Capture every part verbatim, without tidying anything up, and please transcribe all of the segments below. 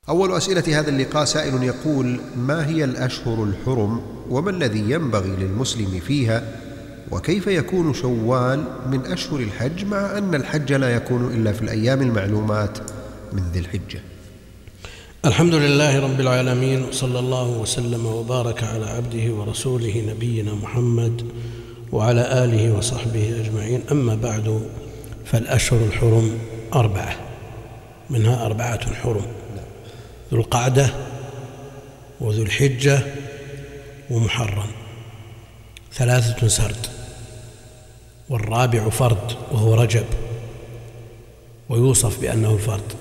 أول أسئلة هذا اللقاء سائل يقول: ما هي الأشهر الحرم وما الذي ينبغي للمسلم فيها، وكيف يكون شوال من أشهر الحج مع أن الحج لا يكون إلا في الأيام المعلومات من ذي الحجة؟ الحمد لله رب العالمين، صلى الله وسلم وبارك على عبده ورسوله نبينا محمد وعلى آله وصحبه أجمعين. أما بعد، فالأشهر الحرم أربعة، منها أربعة حرم: ذو القعدة وذو الحجة ومحرم، ثلاثة سرد، والرابع فرد وهو رجب، ويوصف بأنه الفرد.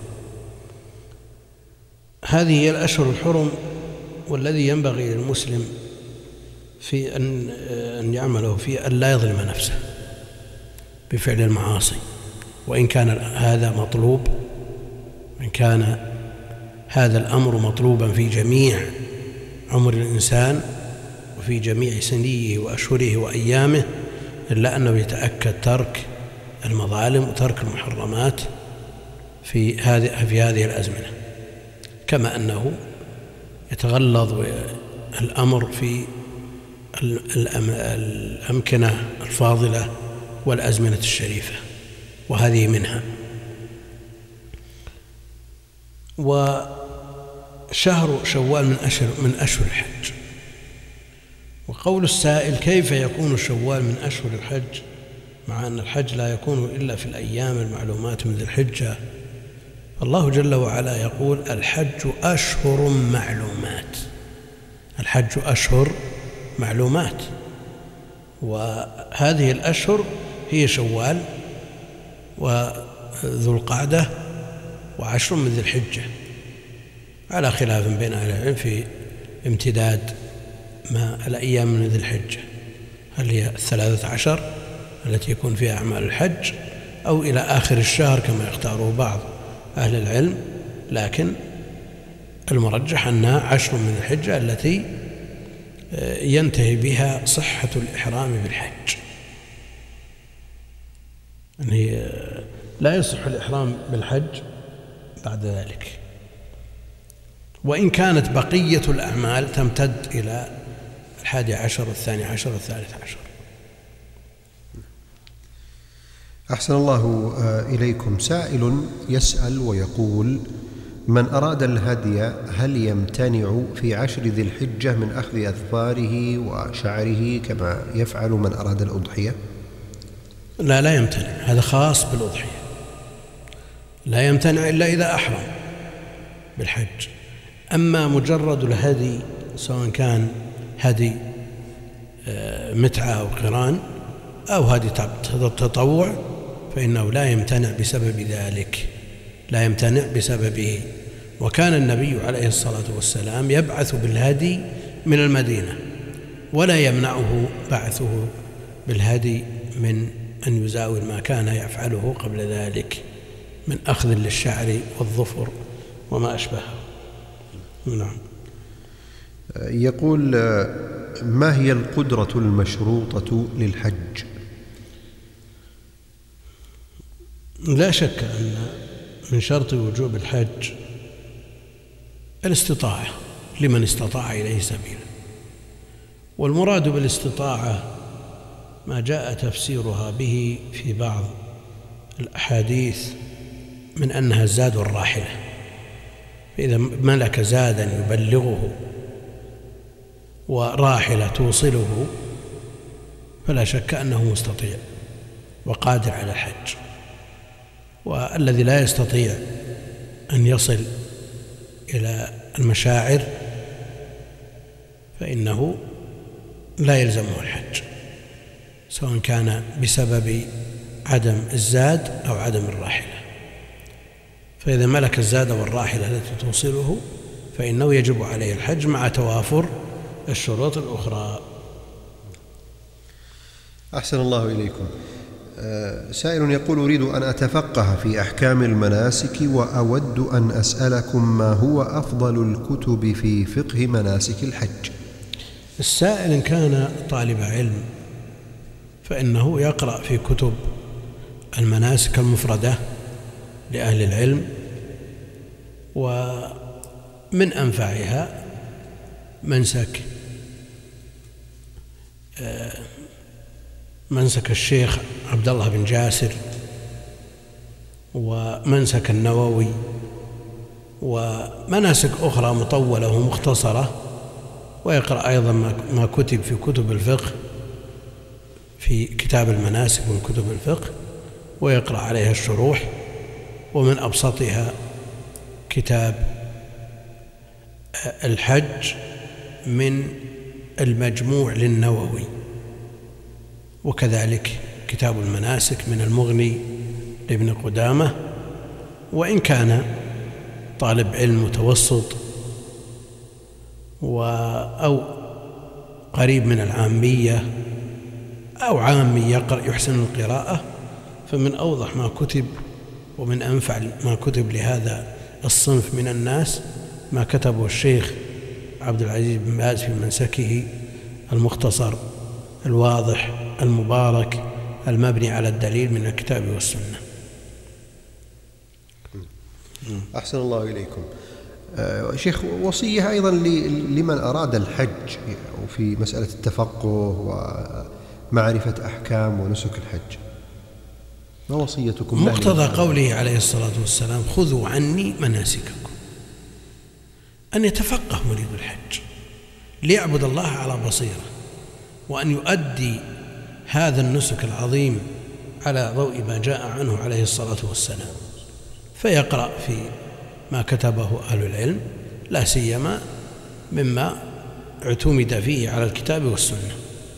هذه هي الأشهر الحرم، والذي ينبغي للمسلم في أن أن يعمله في أن لا يظلم نفسه بفعل المعاصي، وإن كان هذا مطلوب، وإن كان هذا الأمر مطلوبا في جميع عمر الإنسان وفي جميع سنيه وأشهره وأيامه، إلا أنه يتأكد ترك المظالم وترك المحرمات في هذه في هذه الأزمنة، كما أنه يتغلظ الأمر في الأمكنة الفاضلة والأزمنة الشريفة، وهذه منها. وشهر شوال من أشهر من أشهر الحج. وقول السائل: كيف يكون شوال من أشهر الحج مع أن الحج لا يكون إلا في الأيام المعلومات من ذي الحجة؟ الله جل وعلا يقول: الحج أشهر معلومات. الحج أشهر معلومات، وهذه الأشهر هي شوال وذو القعدة وعشر من ذي الحجة، على خلاف بين أهل العلم في امتداد ما الأيام من ذي الحجة، هل هي الثلاثة عشر التي يكون فيها أعمال الحج، أو إلى آخر الشهر كما يختاره بعض أهل العلم، لكن المرجح أنها عشر من الحجة التي ينتهي بها صحة الإحرام بالحج. يعني لا يصح الإحرام بالحج بعد ذلك، وإن كانت بقية الأعمال تمتد إلى الحادي عشر والثاني عشر والثالث عشر. أحسن الله إليكم. سائل يسأل ويقول: من أراد الهدي هل يمتنع في عشر ذي الحجة من أخذ أظفاره وشعره كما يفعل من أراد الأضحية؟ لا لا يمتنع، هذا خاص بالأضحية، لا يمتنع إلا إذا أحرم بالحج. أما مجرد الهدي، سواء كان هدي متعة أو قران أو هدي تطوع، فإنه لا يمتنع بسبب ذلك، لا يمتنع بسببه. وكان النبي عليه الصلاة والسلام يبعث بالهدي من المدينة، ولا يمنعه بعثه بالهدي من أن يزاول ما كان يفعله قبل ذلك من أخذ للشعر والظفر وما أشبهه. نعم. يقول: ما هي القدرة المشروطة للحج؟ لا شك أن من شرط وجوب الحج الاستطاعة لمن استطاع إليه سبيلا، والمراد بالاستطاعة ما جاء تفسيرها به في بعض الأحاديث من أنها الزاد والراحلة، فإذا ملك زادا يبلغه وراحلة توصله فلا شك أنه مستطيع وقادر على الحج. والذي لا يستطيع أن يصل إلى المشاعر فإنه لا يلزمه الحج، سواء كان بسبب عدم الزاد أو عدم الراحلة. فإذا ملك الزاد والراحلة التي توصله فإنه يجب عليه الحج مع توافر الشروط الأخرى. أحسن الله إليكم. سائل يقول: أريد أن أتفقه في أحكام المناسك، وأود أن أسألكم ما هو أفضل الكتب في فقه مناسك الحج؟ السائل إن كان طالب علم فإنه يقرأ في كتب المناسك المفردة لأهل العلم، و من أنفعها منسك منسك الشيخ عبد الله بن جاسر، ومنسك النووي، ومناسك أخرى مطولة ومختصرة. ويقرأ أيضا ما كتب في كتب الفقه، في كتاب المناسك من كتب الفقه، ويقرأ عليها الشروح. ومن أبسطها كتاب الحج من المجموع للنووي، وكذلك كتاب المناسك من المغني لابن قدامة. وإن كان طالب علم متوسط أو قريب من العامية أو عامي يحسن القراءة، فمن أوضح ما كتب ومن أنفع ما كتب لهذا الصنف من الناس ما كتبه الشيخ عبد العزيز بن باز في منسكه المختصر الواضح المبارك المبني على الدليل من الكتاب والسنة. أحسن الله إليكم. أه شيخ، وصية أيضا لمن أراد الحج وفي مسألة التفقه ومعرفة أحكام ونسك الحج، ما وصيتكم؟ مقتضى قوله عليه الصلاة والسلام: خذوا عني مناسككم، أن يتفقه مريد الحج ليعبد الله على بصيرة، وأن يؤدي هذا النسك العظيم على ضوء ما جاء عنه عليه الصلاة والسلام، فيقرأ في ما كتبه أهل العلم، لا سيما مما اعتمد فيه على الكتاب والسنة.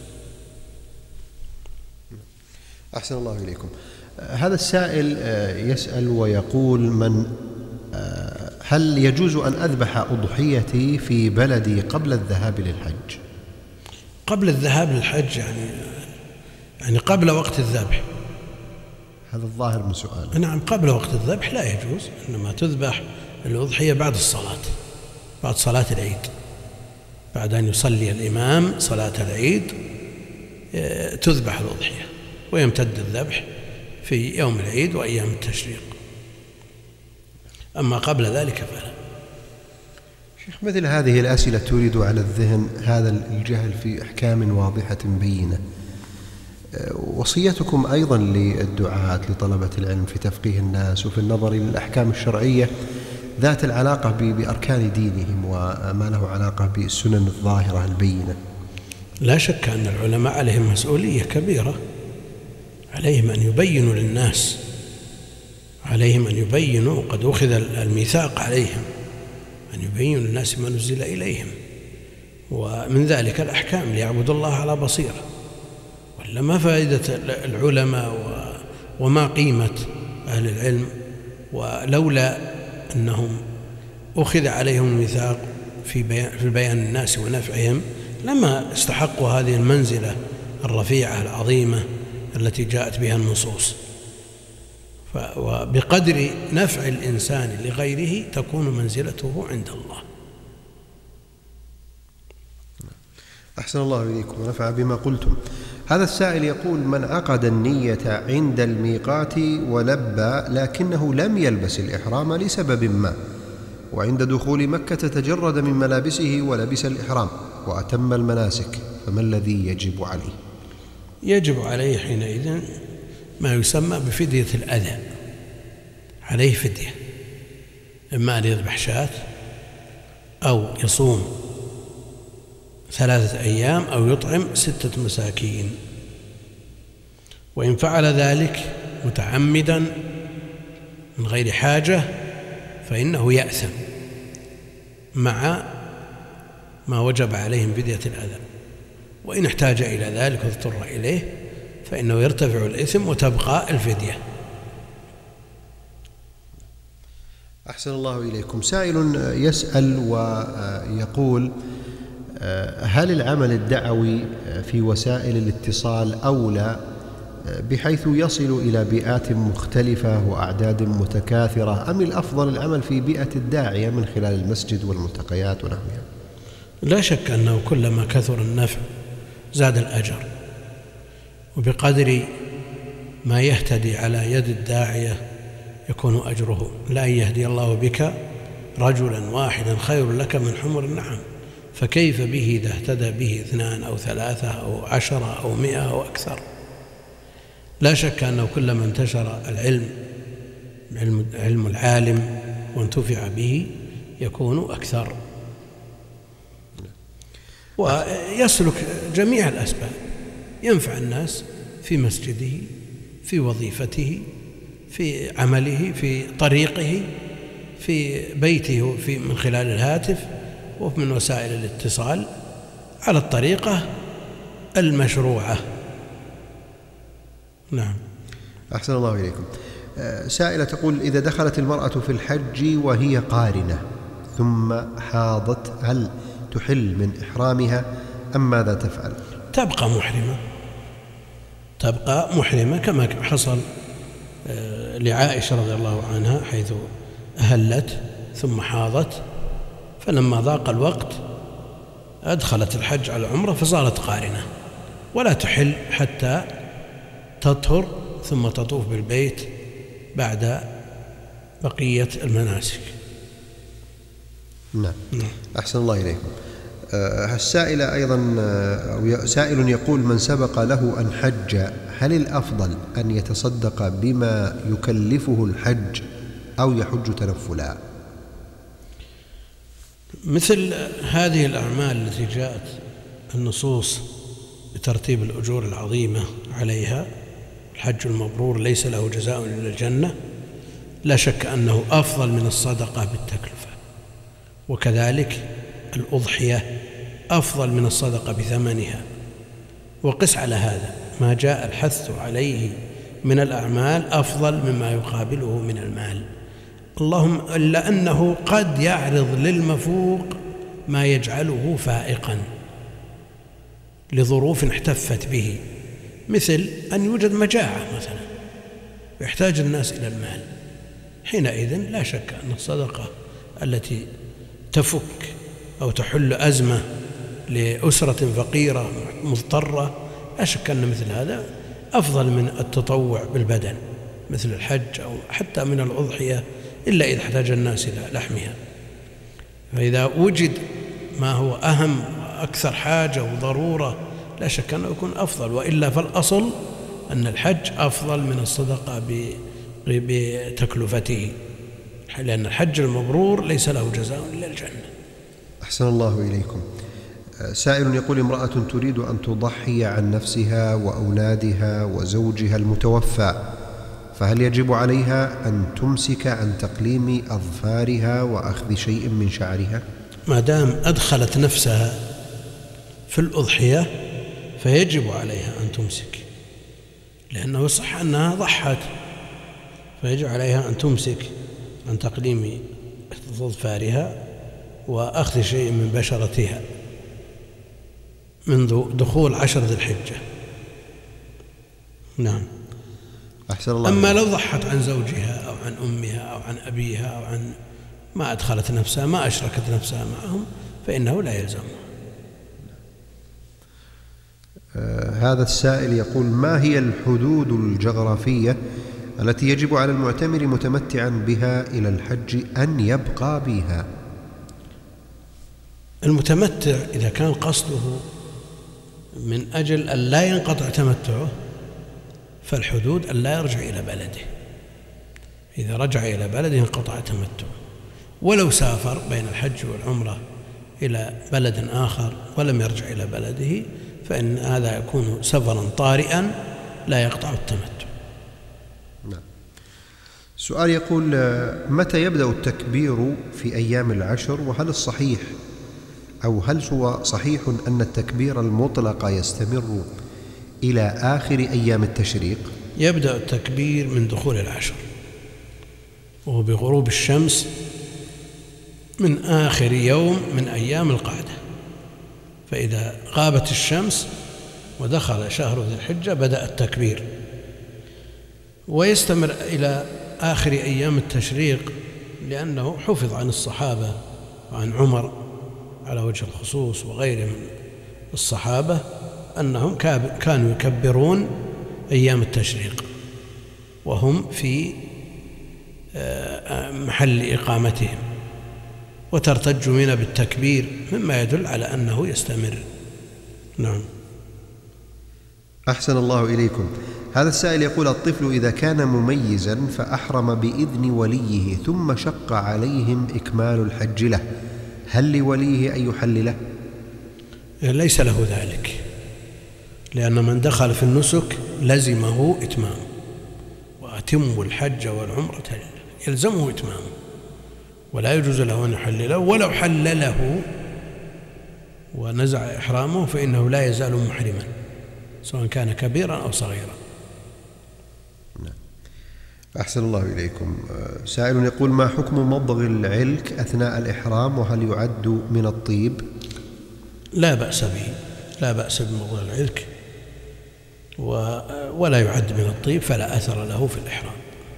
أحسن الله إليكم. هذا السائل يسأل ويقول: من هل يجوز أن أذبح أضحيتي في بلدي قبل الذهاب للحج؟ قبل الذهاب للحج يعني يعني قبل وقت الذبح. هذا الظاهر من سؤال. نعم، قبل وقت الذبح لا يجوز، إنما تذبح الأضحية بعد الصلاة، بعد صلاة العيد، بعد أن يصلي الإمام صلاة العيد تذبح الأضحية، ويمتد الذبح في يوم العيد وأيام التشريق. أما قبل ذلك فلا. شيخ، مثل هذه الأسئلة تورد على الذهن هذا الجهل في أحكام واضحة بينة. وصيتكم أيضا للدعاة لطلبة العلم في تفقيه الناس وفي النظر للأحكام الشرعية ذات العلاقة بأركان دينهم وما له علاقة بالسنن الظاهرة البينة. لا شك أن العلماء عليهم مسؤولية كبيرة، عليهم أن يبينوا للناس، عليهم أن يبينوا، قد أخذ الميثاق عليهم أن يبينوا للناس ما نزل إليهم، ومن ذلك الأحكام ليعبدوا الله على بصيرة. ولا ما فائدة العلماء وما قيمة أهل العلم ولولا أنهم أخذ عليهم الميثاق في بيان الناس ونفعهم لما استحقوا هذه المنزلة الرفيعة العظيمة التي جاءت بها النصوص. وبقدر نفع الإنسان لغيره تكون منزلته عند الله. أحسن الله إليكم ونفع بما قلتم. هذا السائل يقول: من عقد النية عند الميقات ولبى لكنه لم يلبس الإحرام لسبب ما، وعند دخول مكة تجرد من ملابسه ولبس الإحرام وأتم المناسك، فما الذي يجب عليه؟ يجب عليه حينئذ ما يسمى بفدية الأذى، عليه فدية، إما أن يذبح شاة أو يصوم ثلاثة أيام أو يطعم ستة مساكين. وإن فعل ذلك متعمدا من غير حاجة فإنه يأثم مع ما وجب عليهم فدية الأذى. وإن احتاج إلى ذلك واضطر إليه فإنه يرتفع الإثم وتبقى الفدية. أحسن الله إليكم. سائل يسأل ويقول: هل العمل الدعوي في وسائل الاتصال أولى بحيث يصل إلى بيئات مختلفة وأعداد متكاثرة، أم الأفضل العمل في بيئة الداعية من خلال المسجد والملتقيات ونحوها؟ لا شك أنه كلما كثر النفع زاد الأجر، وبقدر ما يهتدي على يد الداعية يكون أجره، لا يهدي الله بك رجلا واحدا خير لك من حمر النعم، فكيف به إذا اهتدى به اثنان أو ثلاثة أو عشرة أو مئة أو أكثر؟ لا شك أنه كلما انتشر العلم علم العالم وانتفع به يكون أكثر، ويسلك جميع الأسباب، ينفع الناس في مسجده، في وظيفته، في عمله، في طريقه، في بيته، في من خلال الهاتف ومن وسائل الاتصال على الطريقة المشروعة. نعم. أحسن الله إليكم. سائلة تقول: إذا دخلت المرأة في الحج وهي قارنة ثم حاضت، هل تحل من إحرامها أم ماذا تفعل؟ تبقى محرمة، تبقى محرمة كما حصل لعائشة رضي الله عنها، حيث أهلت ثم حاضت، فلما ضاق الوقت أدخلت الحج على العمرة فصارت قارنة، ولا تحل حتى تطهر ثم تطوف بالبيت بعد بقية المناسك. نعم. أحسن الله إليكم. السائلة أيضا أو سائل يقول: من سبق له أن حج هل الأفضل أن يتصدق بما يكلفه الحج أو يحج تنفلا؟ مثل هذه الأعمال التي جاءت النصوص بترتيب الأجور العظيمة عليها، الحج المبرور ليس له جزاء إلا الجنة، لا شك أنه أفضل من الصدقة بالتكلفة، وكذلك الأضحية أفضل من الصدقة بثمنها. وقس على هذا ما جاء الحث عليه من الأعمال أفضل مما يقابله من المال، اللهم إلا أنه قد يعرض للمفوق ما يجعله فائقا لظروف احتفت به، مثل أن يوجد مجاعة مثلا يحتاج الناس إلى المال، حينئذ لا شك أن الصدقة التي تفك أو تحل أزمة لأسرة فقيرة مضطرة لا شك أن مثل هذا أفضل من التطوع بالبدن مثل الحج أو حتى من الأضحية، إلا إذا احتاج الناس إلى لحمها. فإذا وجد ما هو أهم وأكثر حاجة وضرورة لا شك أنه يكون أفضل، وإلا فالأصل أن الحج أفضل من الصدقة بتكلفته، لأن الحج المبرور ليس له جزاء إلا الجنة. أحسن الله إليكم. سائل يقول: امرأة تريد أن تضحي عن نفسها وأولادها وزوجها المتوفى، فهل يجب عليها أن تمسك عن تقليم أظفارها وأخذ شيء من شعرها؟ ما دام أدخلت نفسها في الأضحية فيجب عليها أن تمسك، لأنه صح أنها ضحت، فيجب عليها أن تمسك عن تقليم أظفارها وأخذ شيء من بشرتها منذ دخول عشر ذي الحجة. نعم. أحسن الله. أما لو ضحت عن زوجها أو عن أمها أو عن أبيها أو عن ما أدخلت نفسها ما أشركت نفسها معهم فإنه لا يلزمها. آه هذا السائل يقول: ما هي الحدود الجغرافية التي يجب على المعتمر متمتعا بها إلى الحج أن يبقى بها؟ المتمتع إذا كان قصده من أجل أن لا ينقطع تمتعه فالحدود أن لا يرجع إلى بلده، إذا رجع إلى بلده انقطع تمتعه. ولو سافر بين الحج والعمرة إلى بلد آخر ولم يرجع إلى بلده فإن هذا يكون سفرا طارئا لا يقطع التمتع. نعم. سؤال يقول: متى يبدأ التكبير في أيام العشر؟ وهل الصحيح أو هل هو صحيح أن التكبير المطلق يستمر إلى آخر أيام التشريق؟ يبدأ التكبير من دخول العشر وهو بغروب الشمس من آخر يوم من أيام القعدة، فإذا غابت الشمس ودخل شهر ذي الحجة بدأ التكبير، ويستمر إلى آخر أيام التشريق، لأنه حفظ عن الصحابة وعن عمر على وجه الخصوص وغيره من الصحابة أنهم كانوا يكبرون أيام التشريق وهم في محل إقامتهم، وترتج منى بالتكبير، مما يدل على أنه يستمر. نعم. أحسن الله إليكم. هذا السائل يقول: الطفل إذا كان مميزا فأحرم بإذن وليه ثم شق عليهم إكمال الحج له، هل لوليه أن يحلله؟ ليس له ذلك، لأن من دخل في النسك لزمه إتمام، وأتموا الحج والعمرة يلزمه إتمامه، ولا يجوز له أن يحلله، ولو حلله ونزع إحرامه فإنه لا يزال محرما سواء كان كبيرا أو صغيرا. أحسن الله إليكم. سائل يقول: ما حكم مضغ العلك أثناء الإحرام، وهل يعد من الطيب؟ لا بأس به، لا بأس بمضغ العلك، ولا يعد من الطيب، فلا أثر له في الإحرام.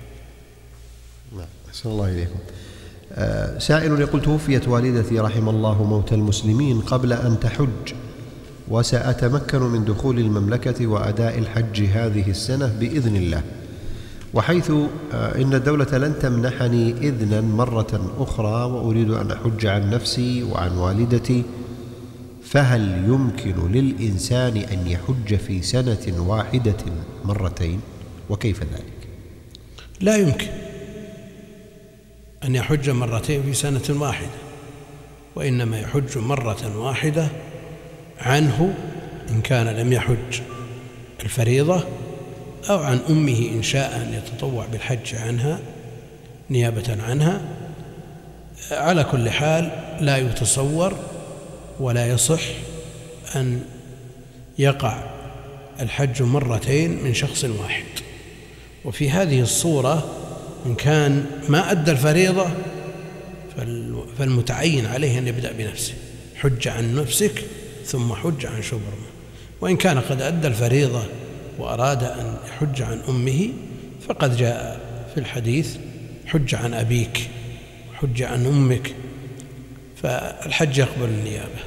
أحسن الله إليكم. سائل يقول: توفيت والدتي رحم الله موتى المسلمين قبل أن تحج، وسأتمكن من دخول المملكة وأداء الحج هذه السنة بإذن الله، وحيث إن الدولة لن تمنحني إذنا مرة أخرى وأريد أن أحج عن نفسي وعن والدتي، فهل يمكن للإنسان أن يحج في سنة واحدة مرتين، وكيف ذلك؟ لا يمكن أن يحج مرتين في سنة واحدة، وإنما يحج مرة واحدة عنه إن كان لم يحج الفريضة، أو عن أمه إن شاء أن يتطوع بالحج عنها نيابة عنها. على كل حال لا يتصور ولا يصح أن يقع الحج مرتين من شخص واحد. وفي هذه الصورة إن كان ما أدى الفريضة فالمتعين عليه أن يبدأ بنفسه، حج عن نفسك ثم حج عن شبرمة. وإن كان قد أدى الفريضة وأراد أن يحج عن أمه فقد جاء في الحديث: حج عن أبيك حج عن أمك، فالحج يقبل النيابة.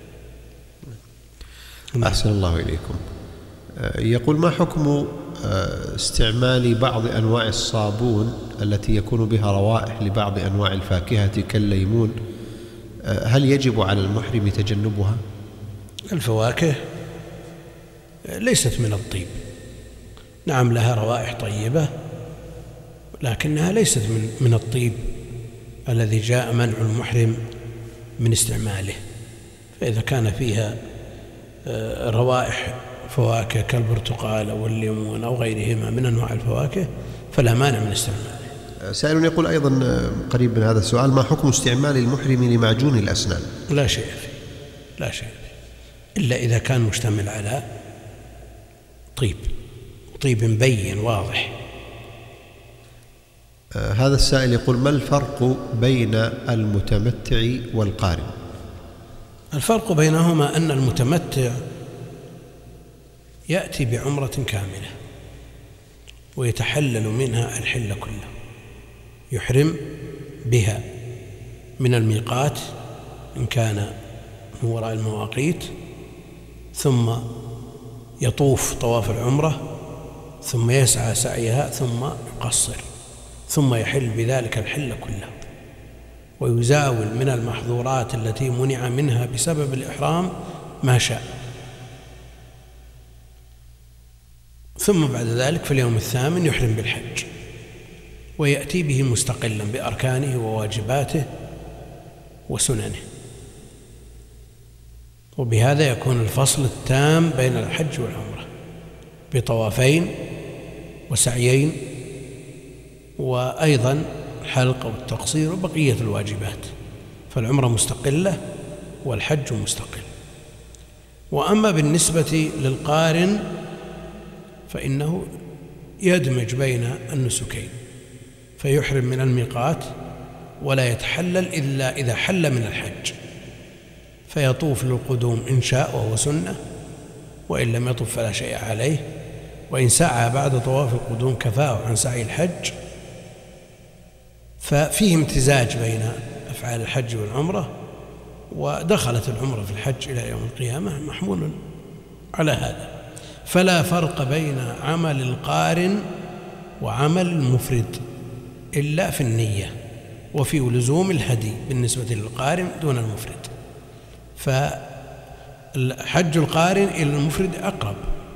أحسن الله إليكم. يقول: ما حكم استعمال بعض أنواع الصابون التي يكون بها روائح لبعض أنواع الفاكهة كالليمون، هل يجب على المحرم تجنبها؟ الفواكه ليست من الطيب، نعم لها روائح طيبة، لكنها ليست من من الطيب الذي جاء منع المحرم من استعماله. فإذا كان فيها روائح فواكه كالبرتقال أو الليمون أو غيرهما من أنواع الفواكه فلا مانع من استعماله. سائل يقول أيضا قريب من هذا السؤال: ما حكم استعمال المحرم لمعجون الأسنان؟ لا شيء فيه، لا شيء فيه، إلا إذا كان مشتمل على طيب طيب مبين واضح. آه هذا السائل يقول: ما الفرق بين المتمتع والقارن؟ الفرق بينهما أن المتمتع يأتي بعمرة كاملة ويتحلل منها الحل كله، يحرم بها من الميقات إن كان من وراء المواقيت، ثم يطوف طواف العمرة، ثم يسعى سعيها، ثم يقصر، ثم يحل بذلك الحل كله، ويزاول من المحظورات التي منع منها بسبب الإحرام ما شاء. ثم بعد ذلك في اليوم الثامن يحرم بالحج، ويأتي به مستقلا بأركانه وواجباته وسننه. وبهذا يكون الفصل التام بين الحج والعمرة بطوافين وسعيين، وأيضا الحلق والتقصير وبقية الواجبات، فالعمرة مستقلة والحج مستقل. وأما بالنسبة للقارن فإنه يدمج بين النسكين، فيحرم من الميقات ولا يتحلل إلا إذا حل من الحج، فيطوف للقدوم إن شاء وهو سنة، وإن لم يطف فلا شيء عليه، وإن سعى بعد طواف القدوم كفاه عن سعي الحج. ففيه امتزاج بين أفعال الحج والعمرة، ودخلت العمرة في الحج إلى يوم القيامة محمول على هذا. فلا فرق بين عمل القارن وعمل المفرد إلا في النية، وفي لزوم الهدي بالنسبة للقارن دون المفرد. فحج القارن إلى المفرد أقرب،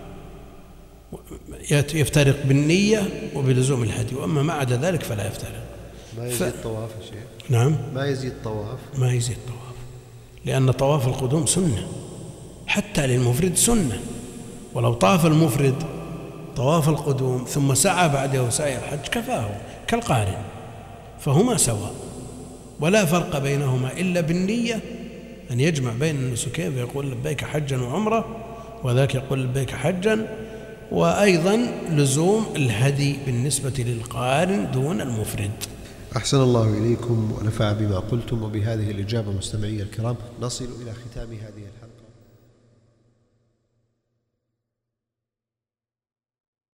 يفترق بالنية وبلزوم الهدي، وأما ما عدا ذلك فلا يفترق. ما يزيد ف... طواف يا شيخ؟ نعم، ما يزيد طواف، ما يزيد طواف، لأن طواف القدوم سنة حتى للمفرد سنة. ولو طاف المفرد طواف القدوم ثم سعى بعده سعي الحج كفاه كالقارن، فهما سواء ولا فرق بينهما إلا بالنية، أن يجمع بين النسكين فيقول لبيك حجا وعمرة، وذاك يقول لبيك حجا، وأيضا لزوم الهدي بالنسبة للقارن دون المفرد. أحسن الله إليكم ونفع بما قلتم. وبهذه الإجابة مستمعي الكرام نصل إلى ختام هذه الحلقة.